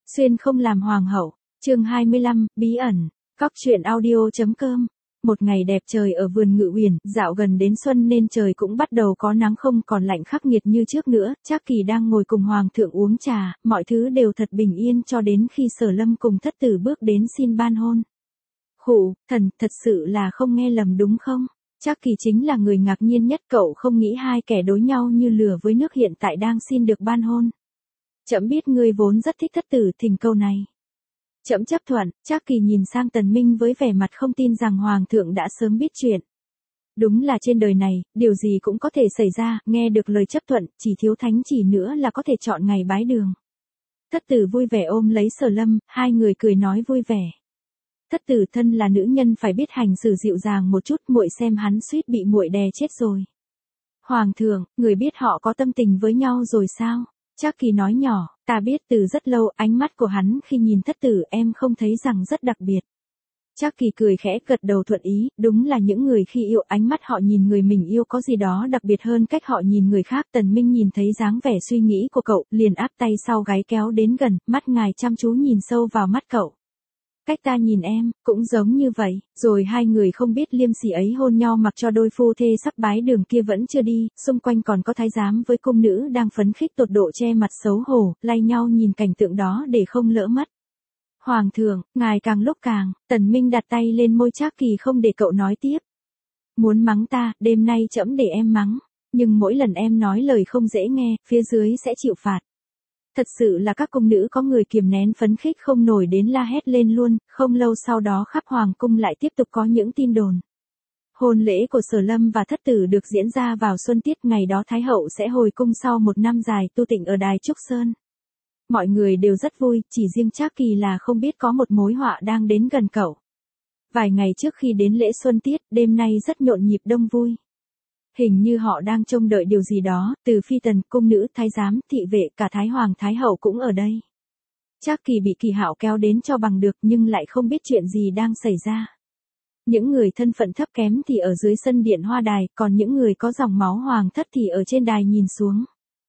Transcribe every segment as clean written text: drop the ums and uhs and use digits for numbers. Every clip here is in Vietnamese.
Xuyên không làm hoàng hậu. Chương 25, bí ẩn. Cóc truyện audio.com. Một ngày đẹp trời ở vườn Ngự Uyển, dạo gần đến xuân nên trời cũng bắt đầu có nắng không còn lạnh khắc nghiệt như trước nữa. Trác Kỳ đang ngồi cùng hoàng thượng uống trà, mọi thứ đều thật bình yên cho đến khi Sở Lâm cùng thất tử bước đến xin ban hôn. Khụ, thần, thật sự là không nghe lầm đúng không? Trác Kỳ chính là người ngạc nhiên nhất, cậu không nghĩ hai kẻ đối nhau như lửa với nước hiện tại đang xin được ban hôn. Trẫm biết ngươi vốn rất thích thất tử, thỉnh câu này. Trẫm chấp thuận. Trác Kỳ nhìn sang Tần Minh với vẻ mặt không tin rằng hoàng thượng đã sớm biết chuyện. Đúng là trên đời này, điều gì cũng có thể xảy ra, nghe được lời chấp thuận, chỉ thiếu thánh chỉ nữa là có thể chọn ngày bái đường. Thất tử vui vẻ ôm lấy Sở Lâm, hai người cười nói vui vẻ. Thất tử thân là nữ nhân phải biết hành xử dịu dàng một chút, muội xem hắn suýt bị muội đè chết rồi. Hoàng thượng, người biết họ có tâm tình với nhau rồi sao? Trác Kỳ nói nhỏ, ta biết từ rất lâu. Ánh mắt của hắn khi nhìn thất tử em không thấy rằng rất đặc biệt. Trác Kỳ cười khẽ gật đầu thuận ý, đúng là những người khi yêu ánh mắt họ nhìn người mình yêu có gì đó đặc biệt hơn cách họ nhìn người khác. Tần Minh nhìn thấy dáng vẻ suy nghĩ của cậu, liền áp tay sau gáy kéo đến gần, mắt ngài chăm chú nhìn sâu vào mắt cậu. Cách ta nhìn em, cũng giống như vậy. Rồi hai người không biết liêm sỉ ấy hôn nhau mặc cho đôi phu thê sắp bái đường kia vẫn chưa đi, xung quanh còn có thái giám với cung nữ đang phấn khích tột độ che mặt xấu hổ, lay nhau nhìn cảnh tượng đó để không lỡ mất. Hoàng thượng, ngài càng lúc càng. Tần Minh đặt tay lên môi Trác Kỳ không để cậu nói tiếp. Muốn mắng ta, đêm nay trẫm để em mắng. Nhưng mỗi lần em nói lời không dễ nghe, phía dưới sẽ chịu phạt. Thật sự là các cung nữ có người kiềm nén phấn khích không nổi đến la hét lên luôn. Không lâu sau đó khắp hoàng cung lại tiếp tục có những tin đồn. Hôn lễ của Sở Lâm và thất tử được diễn ra vào xuân tiết, ngày đó Thái hậu sẽ hồi cung sau một năm dài tu tịnh ở Đài Trúc Sơn. Mọi người đều rất vui, chỉ riêng Trác Kỳ là không biết có một mối họa đang đến gần cậu. Vài ngày trước khi đến lễ xuân tiết, đêm nay rất nhộn nhịp đông vui. Hình như họ đang trông đợi điều gì đó, từ phi tần, cung nữ, thái giám, thị vệ, cả Thái Hoàng Thái Hậu cũng ở đây. Trác Kỳ bị Kỳ Hạo kéo đến cho bằng được nhưng lại không biết chuyện gì đang xảy ra. Những người thân phận thấp kém thì ở dưới sân điện hoa đài, còn những người có dòng máu hoàng thất thì ở trên đài nhìn xuống.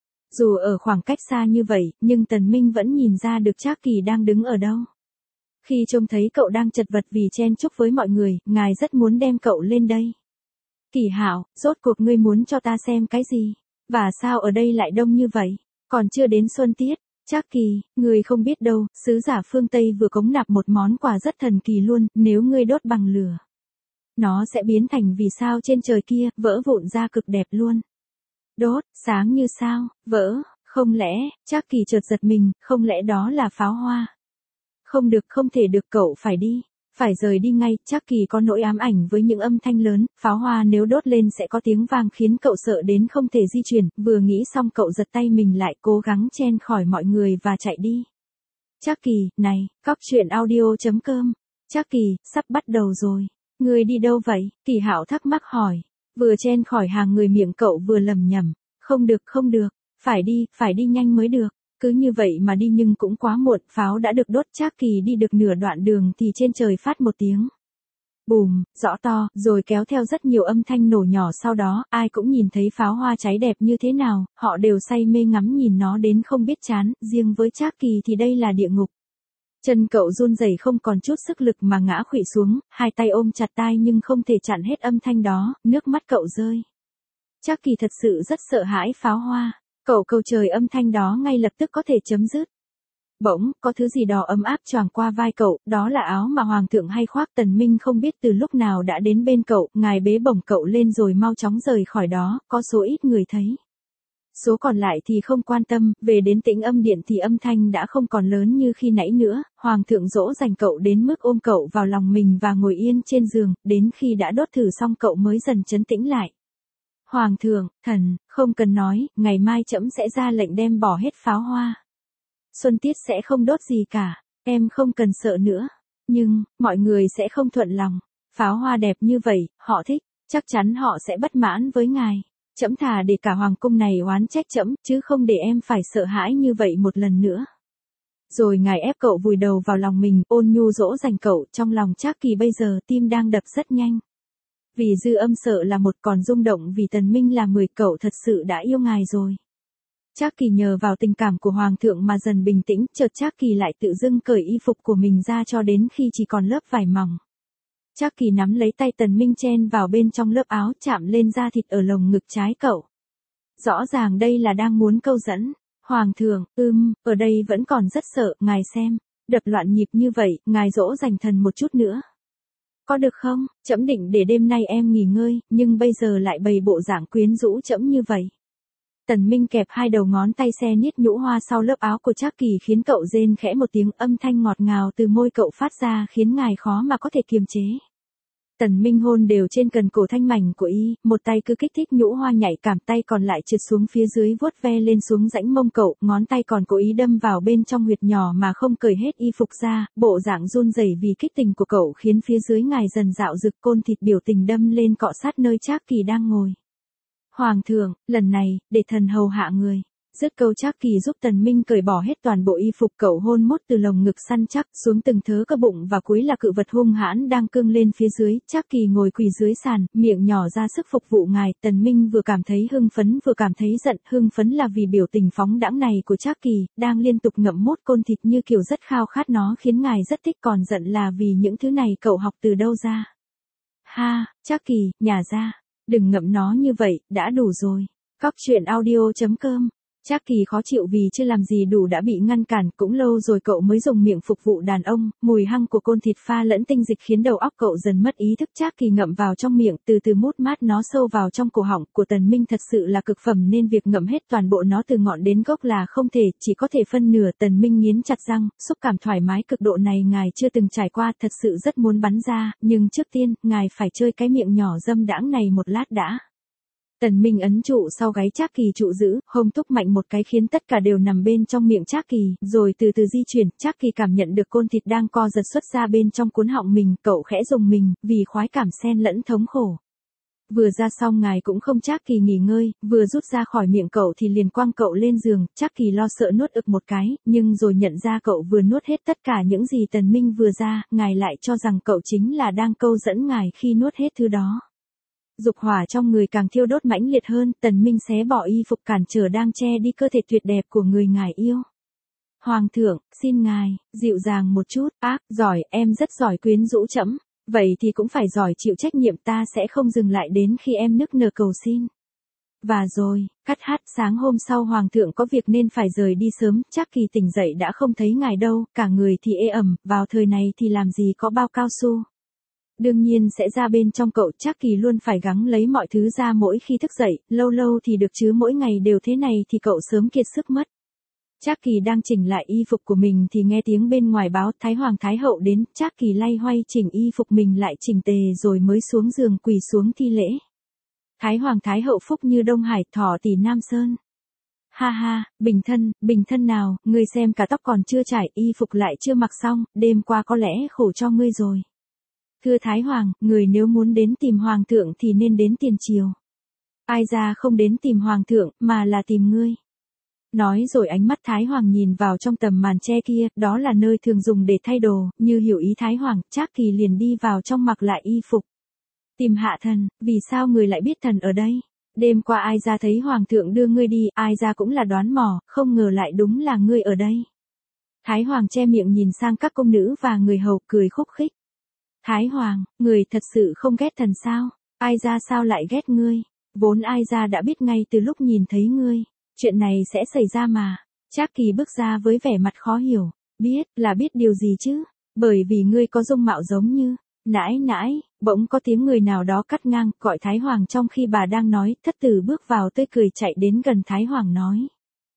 Dù ở khoảng cách xa như vậy, nhưng Tần Minh vẫn nhìn ra được Trác Kỳ đang đứng ở đâu. Khi trông thấy cậu đang chật vật vì chen chúc với mọi người, ngài rất muốn đem cậu lên đây. Kỳ Hạo, rốt cuộc ngươi muốn cho ta xem cái gì? Và sao ở đây lại đông như vậy? Còn chưa đến xuân tiết. Trác Kỳ, ngươi không biết đâu, sứ giả phương Tây vừa cống nạp một món quà rất thần kỳ luôn, nếu ngươi đốt bằng lửa. Nó sẽ biến thành vì sao trên trời kia, vỡ vụn ra cực đẹp luôn. Đốt, sáng như sao, vỡ, không lẽ, Trác Kỳ chợt giật mình, không lẽ đó là pháo hoa? Không được, không thể được, cậu phải đi. Phải rời đi ngay. Trác Kỳ có nỗi ám ảnh với những âm thanh lớn, pháo hoa nếu đốt lên sẽ có tiếng vang khiến cậu sợ đến không thể di chuyển, vừa nghĩ xong cậu giật tay mình lại cố gắng chen khỏi mọi người và chạy đi. Trác Kỳ, này, cóc truyện audio.com. Trác Kỳ, sắp bắt đầu rồi. Ngươi đi đâu vậy? Kỳ Hạo thắc mắc hỏi. Vừa chen khỏi hàng người miệng cậu vừa lẩm nhẩm. Không được, không được. Phải đi nhanh mới được. Cứ như vậy mà đi nhưng cũng quá muộn, pháo đã được đốt. Trác Kỳ đi được nửa đoạn đường thì trên trời phát một tiếng bùm, rõ to, rồi kéo theo rất nhiều âm thanh nổ nhỏ sau đó, ai cũng nhìn thấy pháo hoa cháy đẹp như thế nào, họ đều say mê ngắm nhìn nó đến không biết chán, riêng với Trác Kỳ thì đây là địa ngục. Chân cậu run rẩy không còn chút sức lực mà ngã khuỵu xuống, hai tay ôm chặt tai nhưng không thể chặn hết âm thanh đó, nước mắt cậu rơi. Trác Kỳ thật sự rất sợ hãi pháo hoa. Cậu cầu trời âm thanh đó ngay lập tức có thể chấm dứt. Bỗng, có thứ gì đó ấm áp choàng qua vai cậu, đó là áo mà hoàng thượng hay khoác. Tần Minh không biết từ lúc nào đã đến bên cậu, ngài bế bổng cậu lên rồi mau chóng rời khỏi đó, có số ít người thấy. Số còn lại thì không quan tâm, về đến tĩnh âm điện thì âm thanh đã không còn lớn như khi nãy nữa, hoàng thượng dỗ dành cậu đến mức ôm cậu vào lòng mình và ngồi yên trên giường, đến khi đã đốt thử xong cậu mới dần trấn tĩnh lại. Hoàng thượng, thần, không cần nói, ngày mai trẫm sẽ ra lệnh đem bỏ hết pháo hoa. Xuân tiết sẽ không đốt gì cả, em không cần sợ nữa. Nhưng, mọi người sẽ không thuận lòng. Pháo hoa đẹp như vậy, họ thích, chắc chắn họ sẽ bất mãn với ngài. Trẫm thà để cả hoàng cung này oán trách trẫm, chứ không để em phải sợ hãi như vậy một lần nữa. Rồi ngài ép cậu vùi đầu vào lòng mình, ôn nhu dỗ dành cậu. Trong lòng Trác Kỳ bây giờ tim đang đập rất nhanh. Vì dư âm sợ là một, còn rung động vì Tần Minh là 10, cậu thật sự đã yêu ngài rồi. Trác Kỳ nhờ vào tình cảm của hoàng thượng mà dần bình tĩnh, chợt Trác Kỳ lại tự dưng cởi y phục của mình ra cho đến khi chỉ còn lớp vải mỏng. Trác Kỳ nắm lấy tay Tần Minh chen vào bên trong lớp áo, chạm lên da thịt ở lồng ngực trái cậu. Rõ ràng đây là đang muốn câu dẫn. Hoàng thượng, ở đây vẫn còn rất sợ, ngài xem. Đập loạn nhịp như vậy, ngài dỗ dành thần một chút nữa. Có được không? Trẫm định để đêm nay em nghỉ ngơi, nhưng bây giờ lại bày bộ dạng quyến rũ trẫm như vậy. Tần Minh kẹp hai đầu ngón tay xe niết nhũ hoa sau lớp áo của Trác Kỳ khiến cậu rên khẽ một tiếng, âm thanh ngọt ngào từ môi cậu phát ra khiến ngài khó mà có thể kiềm chế. Tần Minh hôn đều trên cần cổ thanh mảnh của y, một tay cứ kích thích nhũ hoa nhạy cảm, tay còn lại trượt xuống phía dưới vuốt ve lên xuống rãnh mông cậu, ngón tay còn cố ý đâm vào bên trong huyệt nhỏ mà không cởi hết y phục ra, bộ dạng run rẩy vì kích tình của cậu khiến phía dưới ngài dần dạo rực, côn thịt biểu tình đâm lên cọ sát nơi Trác Kỳ đang ngồi. Hoàng thượng, lần này, để thần hầu hạ người. Dứt câu Trác Kỳ giúp Tần Minh cởi bỏ hết toàn bộ y phục, cậu hôn mốt từ lồng ngực săn chắc xuống từng thớ cơ bụng và cuối là cự vật hung hãn đang cương lên phía dưới. Trác Kỳ ngồi quỳ dưới sàn, miệng nhỏ ra sức phục vụ ngài. Tần Minh vừa cảm thấy hưng phấn vừa cảm thấy giận, hưng phấn là vì biểu tình phóng đãng này của Trác Kỳ, đang liên tục ngậm mốt côn thịt như kiểu rất khao khát nó khiến ngài rất thích, còn giận là vì những thứ này cậu học từ đâu ra. Ha, Trác Kỳ, nhả ra, đừng ngậm nó như vậy, đã đủ rồi. Cóc truyện audio.com. Trác Kỳ khó chịu vì chưa làm gì đủ đã bị ngăn cản, cũng lâu rồi cậu mới dùng miệng phục vụ đàn ông, mùi hăng của côn thịt pha lẫn tinh dịch khiến đầu óc cậu dần mất ý thức. Trác Kỳ ngậm vào trong miệng, từ từ mút mát nó sâu vào trong cổ họng của Tần Minh thật sự là cực phẩm nên việc ngậm hết toàn bộ nó từ ngọn đến gốc là không thể, chỉ có thể phân nửa. Tần Minh nghiến chặt răng, xúc cảm thoải mái cực độ này ngài chưa từng trải qua, thật sự rất muốn bắn ra, nhưng trước tiên, ngài phải chơi cái miệng nhỏ dâm đãng này một lát đã. Tần Minh ấn trụ sau gáy Trác Kỳ trụ giữ, hông thúc mạnh một cái khiến tất cả đều nằm bên trong miệng Trác Kỳ, rồi từ từ di chuyển. Trác Kỳ cảm nhận được côn thịt đang co giật xuất ra bên trong cuốn họng mình, cậu khẽ rùng mình, vì khoái cảm xen lẫn thống khổ. Vừa ra xong ngài cũng không Trác Kỳ nghỉ ngơi, vừa rút ra khỏi miệng cậu thì liền quăng cậu lên giường. Trác Kỳ lo sợ nuốt ực một cái, nhưng rồi nhận ra cậu vừa nuốt hết tất cả những gì Tần Minh vừa ra, ngài lại cho rằng cậu chính là đang câu dẫn ngài khi nuốt hết thứ đó. Dục hỏa trong người càng thiêu đốt mãnh liệt hơn, Tần Minh xé bỏ y phục cản trở đang che đi cơ thể tuyệt đẹp của người ngài yêu. Hoàng thượng, xin ngài, dịu dàng một chút, giỏi, em rất giỏi quyến rũ trẫm, vậy thì cũng phải giỏi chịu trách nhiệm, ta sẽ không dừng lại đến khi em nức nở cầu xin. Và rồi, cắt hát, sáng hôm sau hoàng thượng có việc nên phải rời đi sớm, Trác Kỳ tỉnh dậy đã không thấy ngài đâu, cả người thì ê ẩm, vào thời này thì làm gì có bao cao su. Đương nhiên sẽ ra bên trong cậu. Trác Kỳ luôn phải gắng lấy mọi thứ ra mỗi khi thức dậy, lâu lâu thì được chứ mỗi ngày đều thế này thì cậu sớm kiệt sức mất. Trác Kỳ đang chỉnh lại y phục của mình thì nghe tiếng bên ngoài báo Thái Hoàng Thái Hậu đến. Trác Kỳ loay hoay chỉnh y phục mình lại chỉnh tề rồi mới xuống giường quỳ xuống thi lễ. Thái Hoàng Thái Hậu phúc như Đông Hải, thọ tỷ Nam Sơn. Ha ha, bình thân nào, ngươi xem cả tóc còn chưa trải, y phục lại chưa mặc xong, đêm qua có lẽ khổ cho ngươi rồi. Thưa Thái Hoàng, người nếu muốn đến tìm Hoàng thượng thì nên đến tiền triều. Ai ra không đến tìm Hoàng thượng, mà là tìm ngươi. Nói rồi ánh mắt Thái Hoàng nhìn vào trong tầm màn che kia, đó là nơi thường dùng để thay đồ, như hiểu ý Thái Hoàng, Trác Kỳ liền đi vào trong mặc lại y phục. Tìm hạ thần, vì sao người lại biết thần ở đây? Đêm qua ai ra thấy Hoàng thượng đưa ngươi đi, ai ra cũng là đoán mò, không ngờ lại đúng là ngươi ở đây. Thái Hoàng che miệng nhìn sang các công nữ và người hầu cười khúc khích. Thái Hoàng, người thật sự không ghét thần sao? Ai ra sao lại ghét ngươi? Vốn ai ra đã biết ngay từ lúc nhìn thấy ngươi. Chuyện này sẽ xảy ra mà. Trác Kỳ bước ra với vẻ mặt khó hiểu. Biết điều gì chứ? Bởi vì ngươi có dung mạo giống như. Nãi, bỗng có tiếng người nào đó cắt ngang, gọi Thái Hoàng trong khi bà đang nói. Thất tử bước vào tươi cười chạy đến gần Thái Hoàng nói.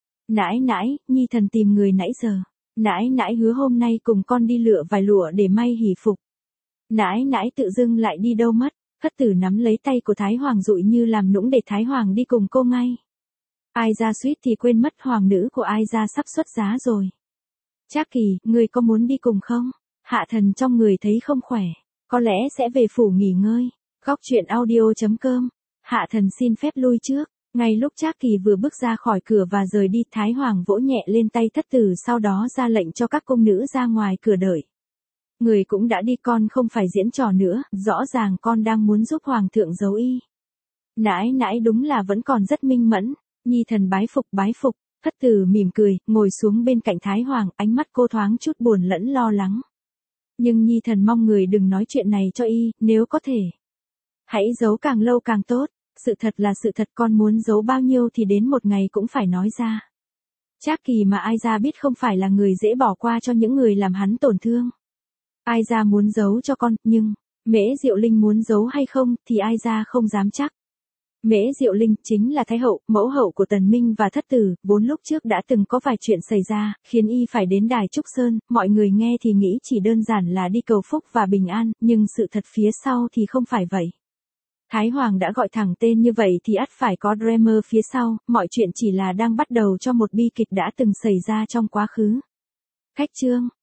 Nãi, nhi thần tìm người nãy giờ. Nãi hứa hôm nay cùng con đi lựa vài lụa để may hỷ phục. Nãi tự dưng lại đi đâu mất. Thất tử nắm lấy tay của Thái Hoàng dụi như làm nũng để Thái Hoàng đi cùng cô ngay. Ai ra suýt thì quên mất hoàng nữ của ai ra sắp xuất giá rồi. Trác Kỳ, ngươi có muốn đi cùng không? Hạ thần trong người thấy không khỏe, có lẽ sẽ về phủ nghỉ ngơi. Góc truyện audio.com. Hạ thần xin phép lui trước. Ngay lúc Trác Kỳ vừa bước ra khỏi cửa và rời đi, Thái Hoàng vỗ nhẹ lên tay thất tử, sau đó ra lệnh cho các công nữ ra ngoài cửa đợi. Người cũng đã đi, con không phải diễn trò nữa, rõ ràng con đang muốn giúp Hoàng thượng giấu y. Nãi đúng là vẫn còn rất minh mẫn. Nhi thần bái phục. Thất tử mỉm cười, ngồi xuống bên cạnh Thái Hoàng, ánh mắt cô thoáng chút buồn lẫn lo lắng. Nhưng nhi thần mong người đừng nói chuyện này cho y, nếu có thể. Hãy giấu càng lâu càng tốt, sự thật là sự thật, con muốn giấu bao nhiêu thì đến một ngày cũng phải nói ra. Trác Kỳ mà ai ra biết không phải là người dễ bỏ qua cho những người làm hắn tổn thương. Ai ra muốn giấu cho con, nhưng, Mễ Diệu Linh muốn giấu hay không thì ai ra không dám chắc. Mễ Diệu Linh chính là Thái hậu, mẫu hậu của Tần Minh và Thất tử, vốn lúc trước đã từng có vài chuyện xảy ra, khiến y phải đến Đài Trúc Sơn, mọi người nghe thì nghĩ chỉ đơn giản là đi cầu phúc và bình an, nhưng sự thật phía sau thì không phải vậy. Thái Hoàng đã gọi thẳng tên như vậy thì ắt phải có drama phía sau, mọi chuyện chỉ là đang bắt đầu cho một bi kịch đã từng xảy ra trong quá khứ. Khách chương